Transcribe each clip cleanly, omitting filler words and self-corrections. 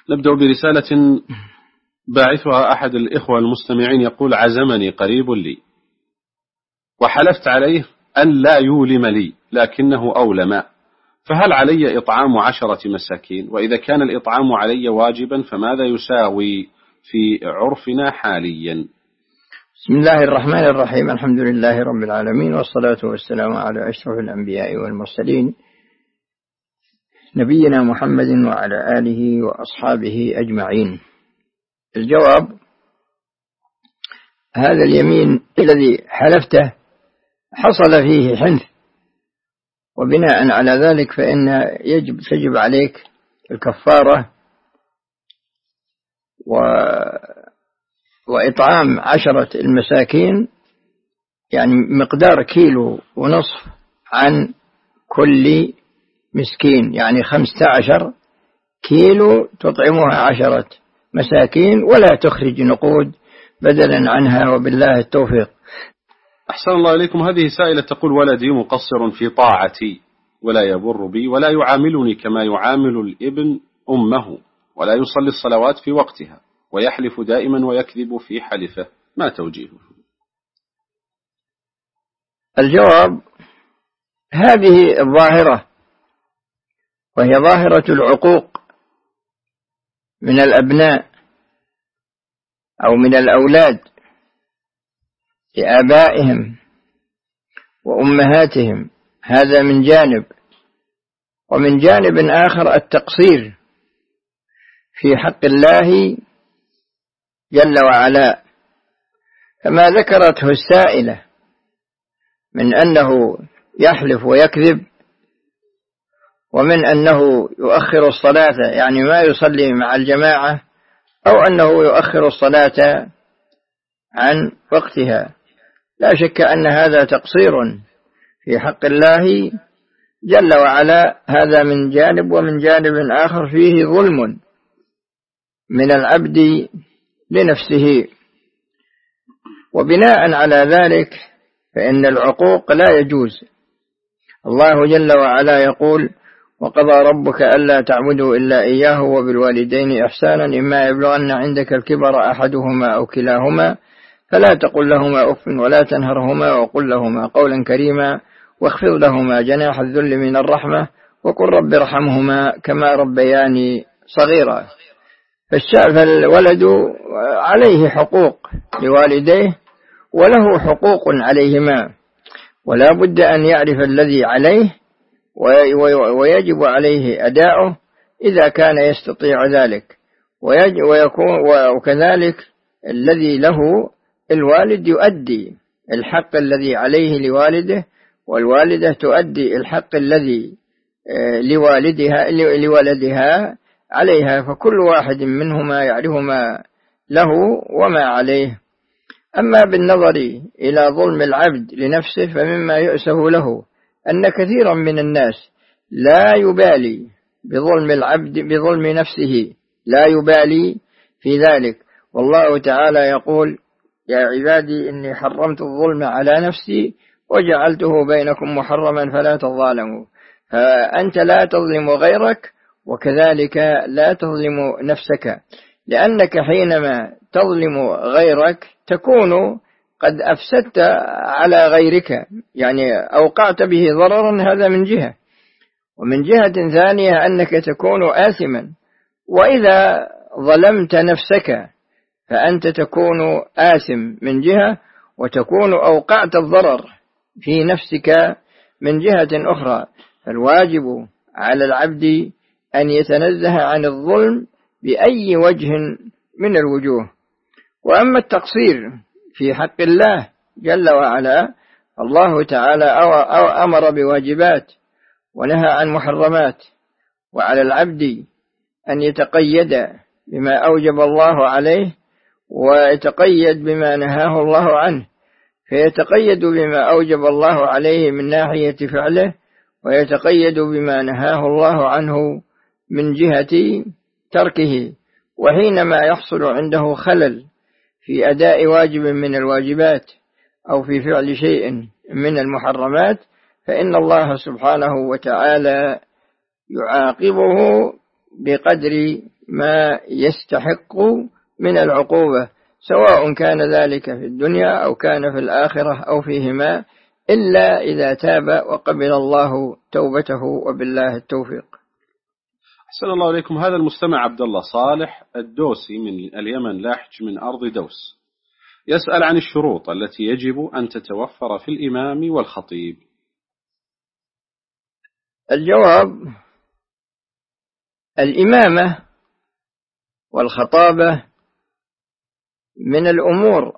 نبدأ برسالة باعثها أحد الإخوة المستمعين يقول: عزمني قريب لي وحلفت عليه أن لا يولم لي لكنه أولم، فهل علي إطعام 10 مساكين؟ وإذا كان الإطعام علي واجبا فماذا يساوي في عرفنا حاليا؟ بسم الله الرحمن الرحيم. الحمد لله رب العالمين، والصلاة والسلام على أشرف الأنبياء والمرسلين، نبينا محمد وعلى آله وأصحابه أجمعين. الجواب: هذا اليمين الذي حلفته حصل فيه حنث، وبناء على ذلك فإن تجب عليك الكفارة وإطعام 10 المساكين، يعني مقدار 1.5 كيلو عن كل مسكين، يعني 15 كيلو تطعمها 10 مساكين، ولا تخرج نقود بدلا عنها، وبالله التوفيق. أحسن الله إليكم. هذه سائلة تقول: ولدي مقصر في طاعتي ولا يبر بي ولا يعاملني كما يعامل الابن أمه، ولا يصلي الصلوات في وقتها، ويحلف دائما ويكذب في حلفه، ما توجيهه؟ الجواب: هذه الظاهرة، وهي ظاهرة العقوق من الأبناء أو من الأولاد لآبائهم وأمهاتهم، هذا من جانب. ومن جانب آخر التقصير في حق الله جل وعلا، كما ذكرته السائلة من أنه يحلف ويكذب، ومن أنه يؤخر الصلاة، يعني ما يصلي مع الجماعة، أو أنه يؤخر الصلاة عن وقتها. لا شك أن هذا تقصير في حق الله جل وعلا، هذا من جانب. ومن جانب آخر فيه ظلم من العبد لنفسه، وبناء على ذلك فإن العقوق لا يجوز. الله جل وعلا يقول: وقضى ربك ألا تعبدوا إلا إياه وبالوالدين إحسانا، إما يبلغن عندك الكبر أحدهما أو كلاهما فلا تقل لهما أف ولا تنهرهما وقل لهما قولا كريما، واخفض لهما جناح الذل من الرحمة، وقل رب ارحمهما كما ربياني صغيرا. فالولد عليه حقوق لوالديه وله حقوق عليهما، ولا بد أن يعرف الذي عليه ويجب عليه أداؤه إذا كان يستطيع ذلك، وكذلك الذي له الوالد يؤدي الحق الذي عليه لوالده، والوالدة تؤدي الحق الذي لولدها عليها، فكل واحد منهما يعرف ما له وما عليه. أما بالنظر إلى ظلم العبد لنفسه، فمما يؤسف له أن كثيرا من الناس لا يبالي بظلم العبد بظلم نفسه، لا يبالي في ذلك. والله تعالى يقول: يا عبادي إني حرمت الظلم على نفسي وجعلته بينكم محرما فلا تظالموا. فأنت لا تظلم غيرك، وكذلك لا تظلم نفسك، لأنك حينما تظلم غيرك تكون قد أفسدت على غيرك، يعني أوقعت به ضررا، هذا من جهة. ومن جهة ثانية أنك تكون آثما، وإذا ظلمت نفسك فأنت تكون آثم من جهة، وتكون أوقعت الضرر في نفسك من جهة أخرى. فالواجب على العبد أن يتنزه عن الظلم بأي وجه من الوجوه. وأما التقصير في حق الله جل وعلا، الله تعالى أمر بواجبات ونهى عن محرمات، وعلى العبد أن يتقيد بما أوجب الله عليه ويتقيد بما نهاه الله عنه، فيتقيد بما أوجب الله عليه من ناحية فعله، ويتقيد بما نهاه الله عنه من جهة تركه. وحينما يحصل عنده خلل في أداء واجب من الواجبات أو في فعل شيء من المحرمات، فإن الله سبحانه وتعالى يعاقبه بقدر ما يستحق من العقوبة، سواء كان ذلك في الدنيا أو كان في الآخرة أو فيهما، إلا إذا تاب وقبل الله توبته، وبالله التوفيق. أحسن الله إليكم. هذا المستمع عبد الله صالح الدوسي من اليمن لاحج من أرض دوس يسأل عن الشروط التي يجب أن تتوفر في الإمام والخطيب. الجواب: الإمامة والخطابة من الأمور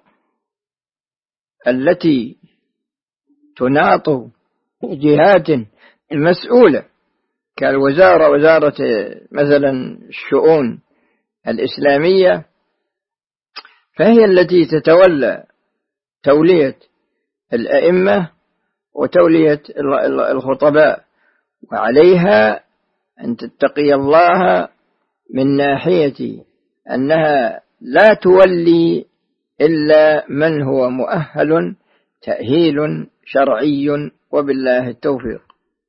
التي تناط جهات المسؤولة كالوزارة، وزارة مثلا الشؤون الإسلامية، فهي التي تتولى تولية الأئمة وتولية الخطباء، وعليها أن تتقي الله من ناحية أنها لا تولي إلا من هو مؤهل تأهيل شرعي، وبالله التوفيق.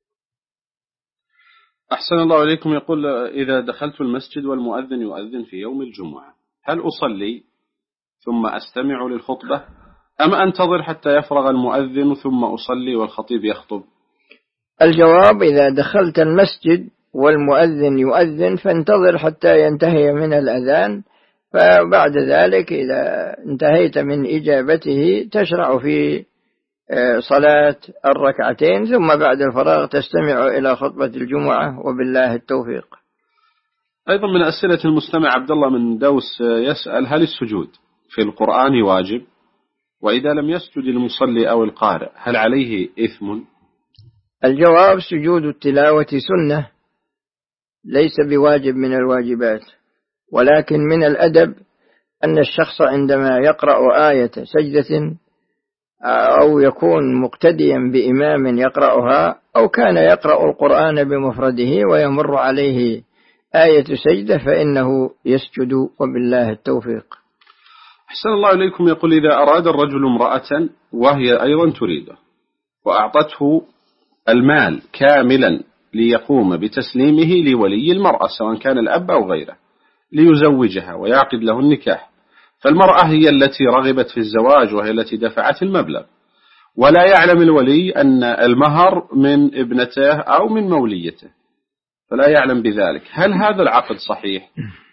أحسن الله إليكم. يقول: إذا دخلت المسجد والمؤذن يؤذن في يوم الجمعة، هل أصلي ثم أستمع للخطبة أم أنتظر حتى يفرغ المؤذن ثم أصلي والخطيب يخطب؟ الجواب: إذا دخلت المسجد والمؤذن يؤذن فانتظر حتى ينتهي من الأذان، فبعد ذلك إذا انتهيت من إجابته تشرع في صلاة الركعتين، ثم بعد الفراغ تستمع إلى خطبة الجمعة، وبالله التوفيق. أيضا من أسئلة المستمع عبد الله من دوس يسأل: هل السجود في القرآن واجب؟ وإذا لم يسجد المصلي أو القارئ هل عليه إثم؟ الجواب: سجود التلاوة سنة، ليس بواجب من الواجبات، ولكن من الأدب أن الشخص عندما يقرأ آية سجدة أو يكون مقتديا بإمام يقرأها، أو كان يقرأ القرآن بمفرده ويمر عليه آية سجدة، فإنه يسجد، وبالله التوفيق. أحسن الله إليكم. يقول: إذا أراد الرجل امرأة وهي أيضا تريده وأعطته المال كاملا ليقوم بتسليمه لولي المرأة سواء كان الأب أو غيره ليزوجها ويعقد له النكاح، فالمرأة هي التي رغبت في الزواج وهي التي دفعت المبلغ، ولا يعلم الولي أن المهر من ابنته أو من موليته، فلا يعلم بذلك، هل هذا العقد صحيح؟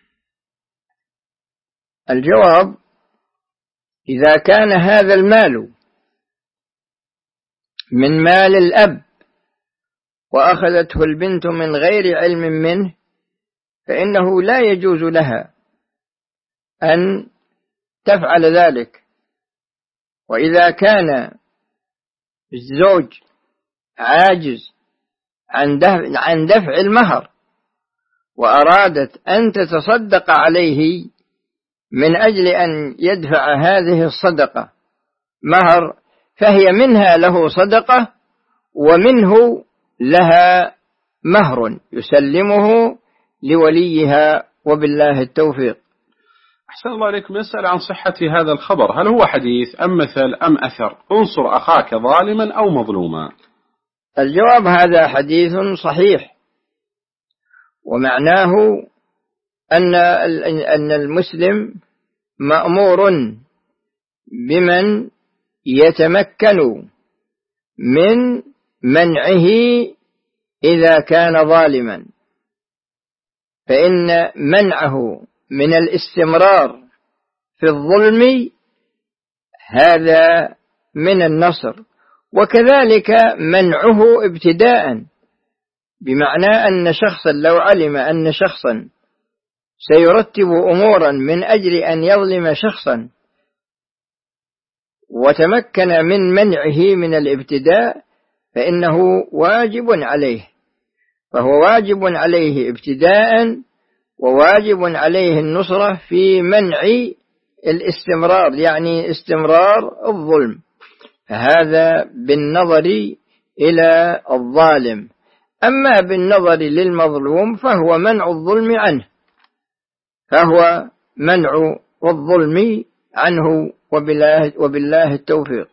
الجواب: إذا كان هذا المال من مال الأب وأخذته البنت من غير علم منه، فإنه لا يجوز لها أن تفعل ذلك. وإذا كان الزوج عاجز عن دفع المهر وأرادت أن تتصدق عليه من أجل أن يدفع هذه الصدقة مهر، فهي منها له صدقة ومنه لها مهر يسلمه لوليها، وبالله التوفيق. أحسن الله عليكم. يسأل عن صحة هذا الخبر، هل هو حديث أم مثل أم أثر؟ انصر أخاك ظالما أو مظلوما. الجواب: هذا حديث صحيح، ومعناه أن المسلم مأمور بمن يتمكن من منعه إذا كان ظالما، فإن منعه من الاستمرار في الظلم هذا من النصر، وكذلك منعه ابتداء، بمعنى أن شخصا لو علم أن شخصا سيرتب أمورا من أجل أن يظلم شخصا وتمكن من منعه من الابتداء، فإنه واجب عليه، فهو واجب عليه ابتداء، وواجب عليه النصرة في منع الاستمرار، يعني استمرار الظلم، فهذا بالنظر إلى الظالم. أما بالنظر للمظلوم فهو منع الظلم عنه، فهو منع الظلم عنه، وبالله التوفيق.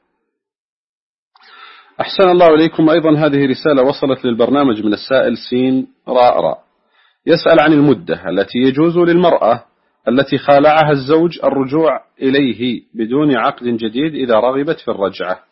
أحسن الله إليكم. أيضا هذه رسالة وصلت للبرنامج من السائل سين راء راء، يسأل عن المدة التي يجوز للمرأة التي خالعها الزوج الرجوع إليه بدون عقد جديد إذا رغبت في الرجعة.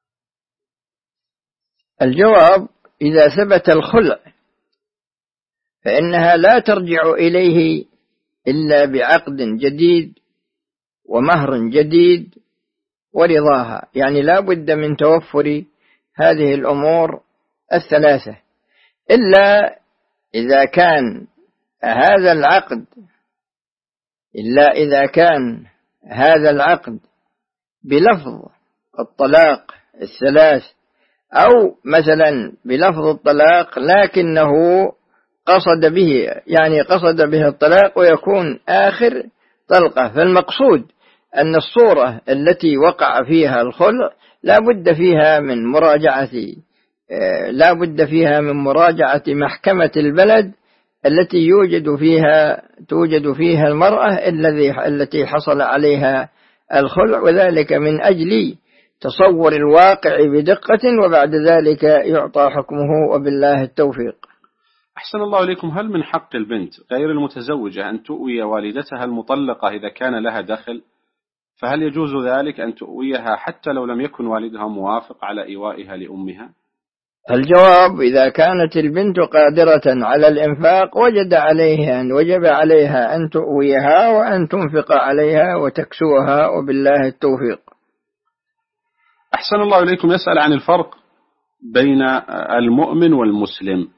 الجواب: إذا ثبت الخلع فإنها لا ترجع إليه إلا بعقد جديد ومهر جديد ورضاها، يعني لا بد من توفر هذه الأمور الثلاثة، إلا إذا كان هذا العقد بلفظ الطلاق الثلاث، أو مثلا بلفظ الطلاق لكنه قصد به الطلاق ويكون آخر طلقة. فالمقصود أن الصورة التي وقع فيها الخلع لا بد فيها من مراجعة محكمة البلد التي توجد فيها المرأة التي حصل عليها الخلع، وذلك من أجل تصور الواقع بدقة، وبعد ذلك يعطى حكمه، وبالله التوفيق. أحسن الله إليكم. هل من حق البنت غير المتزوجة أن تؤوي والدتها المطلقة إذا كان لها دخل؟ فهل يجوز ذلك أن تؤويها حتى لو لم يكن والدها موافق على إيوائها لأمها؟ الجواب: إذا كانت البنت قادرة على الإنفاق وجب عليها أن تؤويها وأن تنفق عليها وتكسوها، وبالله التوفيق. أحسن الله إليكم. يسأل عن الفرق بين المؤمن والمسلم.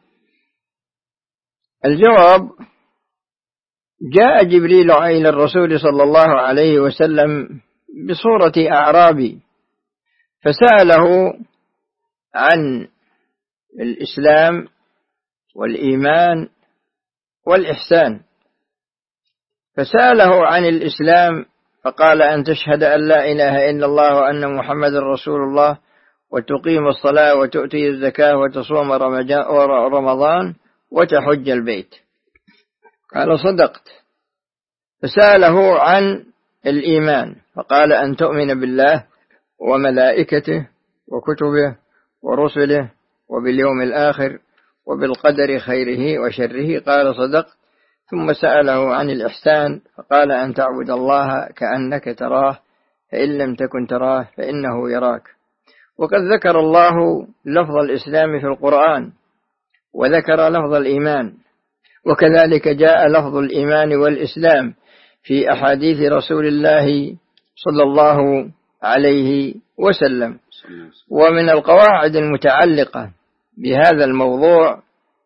الجواب: جاء جبريل إلى الرسول صلى الله عليه وسلم بصورة أعرابي فسأله عن الإسلام والإيمان والإحسان. فسأله عن الإسلام فقال: أن تشهد أن لا إله إلا الله وأن محمد رسول الله، وتقيم الصلاة وتؤتي الزكاة وتصوم رمضان وتحج البيت. قال: صدقت. فسأله عن الإيمان فقال: أن تؤمن بالله وملائكته وكتبه ورسله وباليوم الآخر وبالقدر خيره وشره. قال: صدقت. ثم سأله عن الإحسان فقال: أن تعبد الله كأنك تراه، فإن لم تكن تراه فإنه يراك. وقد ذكر الله لفظ الإسلام في القرآن وذكر لفظ الإيمان، وكذلك جاء لفظ الإيمان والإسلام في أحاديث رسول الله صلى الله عليه وسلم. ومن القواعد المتعلقة بهذا الموضوع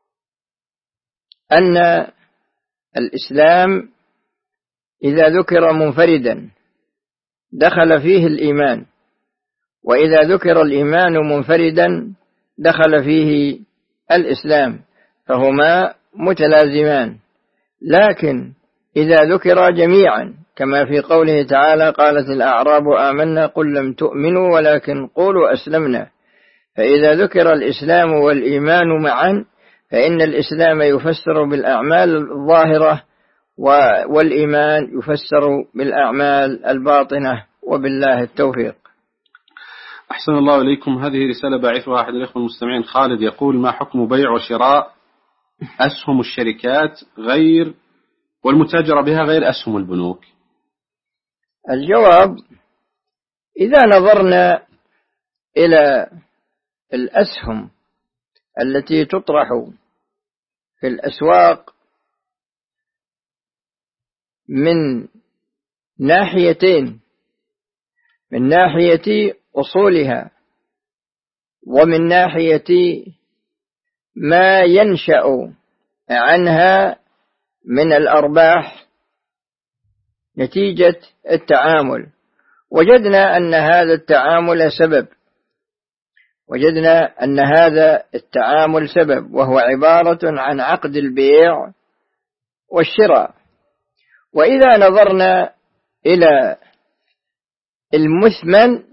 أن الإسلام إذا ذكر منفردا دخل فيه الإيمان، وإذا ذكر الإيمان منفردا دخل فيه الإسلام، فهما متلازمان. لكن إذا ذكر جميعا كما في قوله تعالى: قالت الأعراب آمنا قل لم تؤمنوا ولكن قولوا أسلمنا. فإذا ذكر الإسلام والإيمان معا فإن الإسلام يفسر بالأعمال الظاهرة والإيمان يفسر بالأعمال الباطنة، وبالله التوفيق. أحسن الله إليكم. هذه رسالة باعثها أحد الإخوة المستمعين خالد، يقول: ما حكم بيع وشراء أسهم الشركات والمتاجرة بها غير أسهم البنوك؟ الجواب: إذا نظرنا إلى الأسهم التي تطرح في الأسواق من ناحيتين: من ناحية أصولها ومن ناحية ما ينشأ عنها من الأرباح نتيجة التعامل، وجدنا أن هذا التعامل سبب، وهو عبارة عن عقد البيع والشراء. وإذا نظرنا إلى المثمن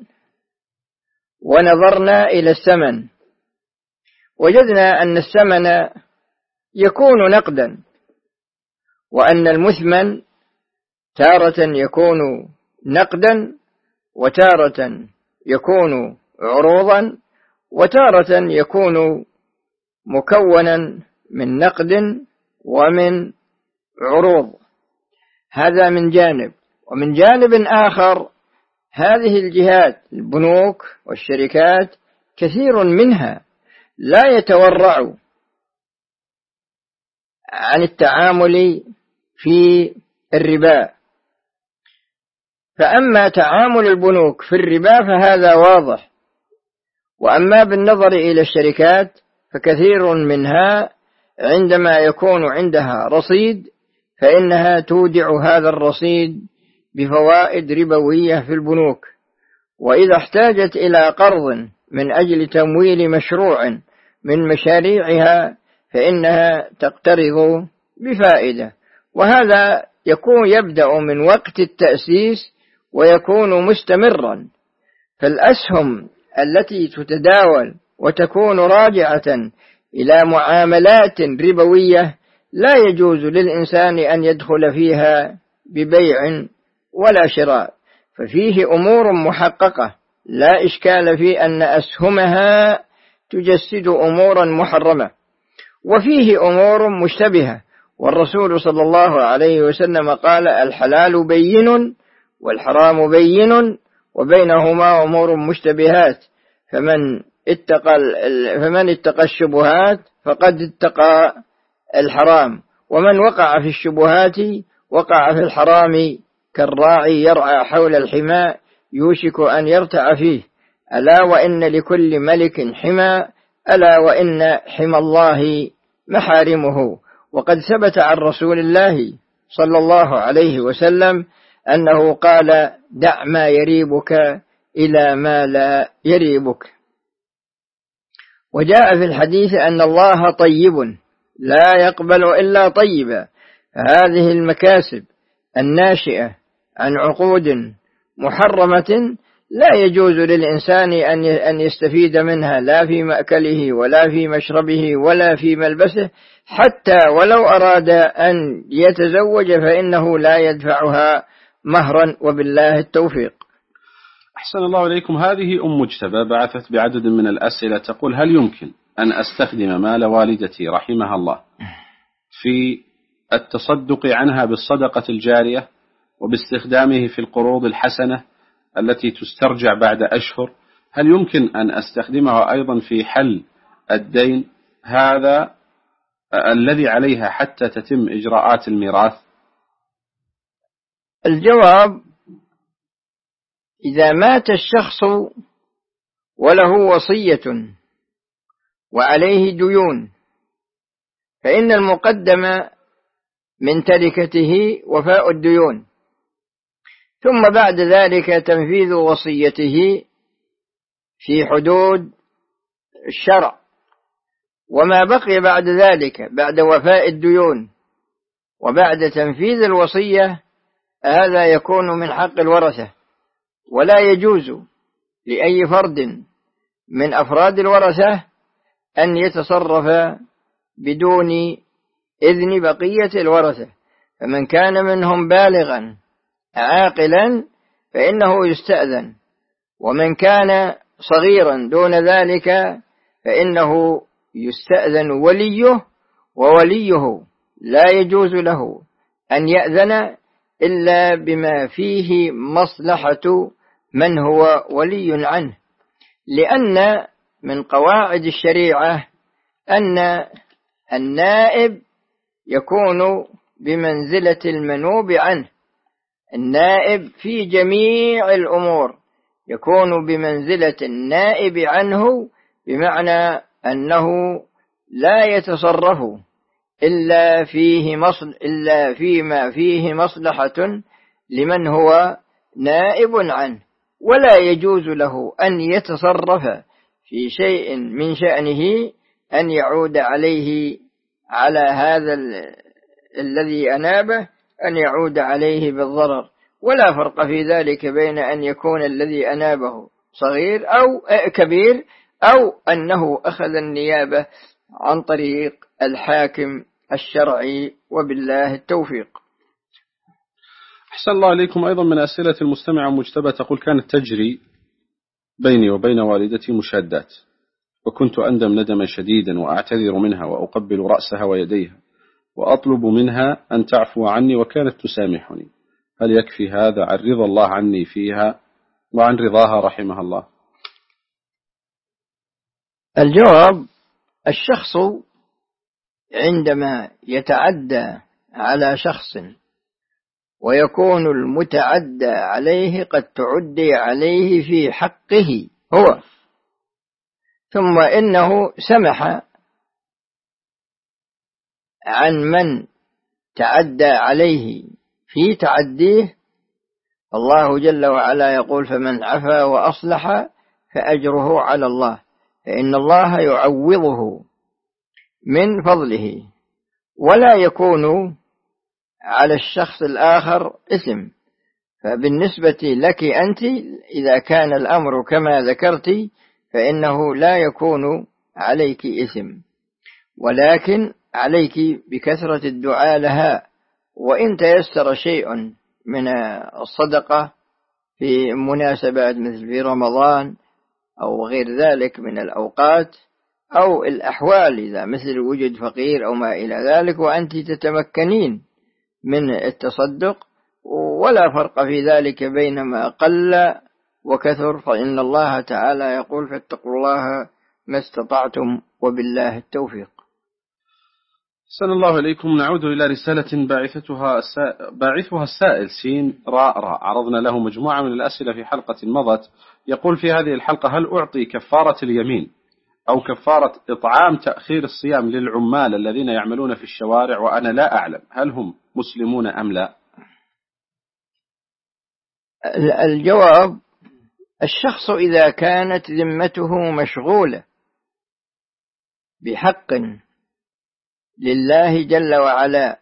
ونظرنا إلى الثمن وجدنا أن الثمن يكون نقدا، وأن المثمن تارة يكون نقدا وتارة يكون عروضا وتارة يكون مكونا من نقد ومن عروض. هذا من جانب. ومن جانب آخر هذه الجهات البنوك والشركات كثير منها لا يتورع عن التعامل في الربا، فأما تعامل البنوك في الربا فهذا واضح، وأما بالنظر إلى الشركات فكثير منها عندما يكون عندها رصيد فإنها تودع هذا الرصيد بفوائد ربوية في البنوك، وإذا احتاجت إلى قرض من أجل تمويل مشروع من مشاريعها فإنها تقترض بفائدة، وهذا يبدأ من وقت التأسيس ويكون مستمرا. فالأسهم التي تتداول وتكون راجعة إلى معاملات ربوية لا يجوز للإنسان أن يدخل فيها ببيع ولا شراء، ففيه أمور محققة لا إشكال في أن أسهمها تجسد أمورا محرمة، وفيه أمور مشتبهة، والرسول صلى الله عليه وسلم قال: الحلال بين والحرام بين وبينهما أمور مشتبهات، فمن اتقى الشبهات فقد اتقى الحرام، ومن وقع في الشبهات وقع في الحرام كالراعي يرعى حول الحمى يوشك أن يرتع فيه، ألا وإن لكل ملك حمى، ألا وإن حمى الله محارمه. وقد ثبت عن رسول الله صلى الله عليه وسلم أنه قال: دع ما يريبك إلى ما لا يريبك. وجاء في الحديث أن الله طيب لا يقبل إلا طيبا، فهذه المكاسب الناشئة عن عقود محرمة لا يجوز للإنسان أن يستفيد منها لا في مأكله ولا في مشربه ولا في ملبسه، حتى ولو أراد أن يتزوج فإنه لا يدفعها مهرا، وبالله التوفيق. أحسن الله إليكم. هذه مجتبى بعثت بعدد من الأسئلة تقول: هل يمكن أن أستخدم مال والدتي رحمها الله في التصدق عنها بالصدقة الجارية وباستخدامه في القروض الحسنة التي تسترجع بعد أشهر؟ هل يمكن أن أستخدمها أيضا في حل الدين هذا الذي عليها حتى تتم إجراءات الميراث؟ الجواب: إذا مات الشخص وله وصية وعليه ديون فإن المقدم من تركته وفاء الديون، ثم بعد ذلك تنفيذ وصيته في حدود الشرع، وما بقي بعد ذلك بعد وفاء الديون وبعد تنفيذ الوصية هذا يكون من حق الورثة، ولا يجوز لأي فرد من أفراد الورثة أن يتصرف بدون إذن بقية الورثة. فمن كان منهم بالغا عاقلا فإنه يستأذن، ومن كان صغيرا دون ذلك فإنه يستأذن وليه، ووليه لا يجوز له أن يأذن إلا بما فيه مصلحة من هو ولي عنه، لأن من قواعد الشريعة أن النائب يكون بمنزلة المنوب عنه. النائب في جميع الأمور يكون بمنزلة النائب عنه، بمعنى أنه لا يتصرف إلا فيما فيه مصلحة لمن هو نائب عنه، ولا يجوز له أن يتصرف في شيء من شأنه أن يعود عليه على هذا الذي أنابه أن يعود عليه بالضرر، ولا فرق في ذلك بين أن يكون الذي أنابه صغير أو كبير، أو أنه أخذ النيابة عن طريق الحاكم الشرعي، وبالله التوفيق. أحسن الله إليكم. أيضا من أسئلة المستمع مجتبى تقول: كانت تجري بيني وبين والدتي مشادات، وكنت أندم ندما شديدا وأعتذر منها وأقبل رأسها ويديها، وأطلب منها أن تعفو عني وكانت تسامحني، هل يكفي هذا عن رضا الله عني فيها وعن رضاها رحمها الله؟ الجواب: الشخص عندما يتعدى على شخص ويكون المتعدى عليه قد تعدي عليه في حقه هو، ثم إنه سمح عن من تعدى عليه في تعديه، الله جل وعلا يقول: فمن عفا وأصلح فأجره على الله، فإن الله يعوضه من فضله، ولا يكون على الشخص الآخر إثم. فبالنسبة لك أنت إذا كان الأمر كما ذكرت فإنه لا يكون عليك إثم، ولكن عليك بكثرة الدعاء لها، وإن تيسر شيء من الصدقة في مناسبات مثل في رمضان أو غير ذلك من الأوقات أو الأحوال، إذا مثل وجد فقير أو ما إلى ذلك وأنت تتمكنين من التصدق، ولا فرق في ذلك بين ما قل وكثر، فإن الله تعالى يقول: فاتقوا الله ما استطعتم وبالله التوفيق. أحسن الله إليكم. نعود إلى رسالة باعثها السائل سين راء راء، عرضنا له مجموعة من الأسئلة في حلقة مضت. يقول في هذه الحلقة: هل أعطي كفارة اليمين أو كفارة إطعام تأخير الصيام للعمال الذين يعملون في الشوارع وأنا لا أعلم هل هم مسلمون أم لا؟ الجواب: الشخص إذا كانت ذمته مشغولة بحق لله جل وعلا،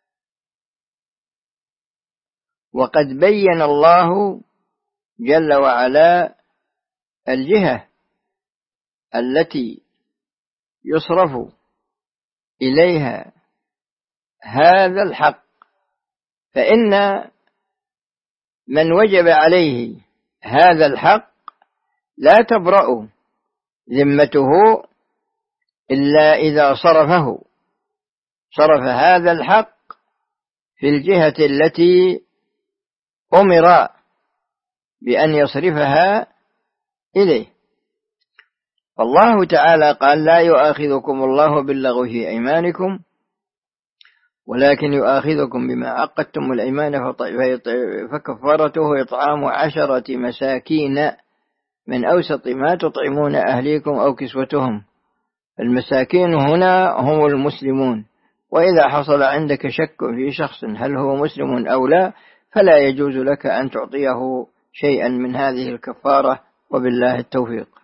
وقد بين الله جل وعلا الجهة التي يصرف إليها هذا الحق، فإن من وجب عليه هذا الحق لا تبرأ ذمته إلا إذا صرف هذا الحق في الجهة التي أمر بأن يصرفها إليه. فالله تعالى قال: لا يؤاخذكم الله باللغو في أيمانكم ولكن يؤاخذكم بما عقدتم الأيمان، فكفارته إطعام 10 مساكين من أوسط ما تطعمون أهليكم أو كسوتهم. المساكين هنا هم المسلمون، وإذا حصل عندك شك في شخص هل هو مسلم أو لا فلا يجوز لك أن تعطيه شيئا من هذه الكفارة، وبالله التوفيق.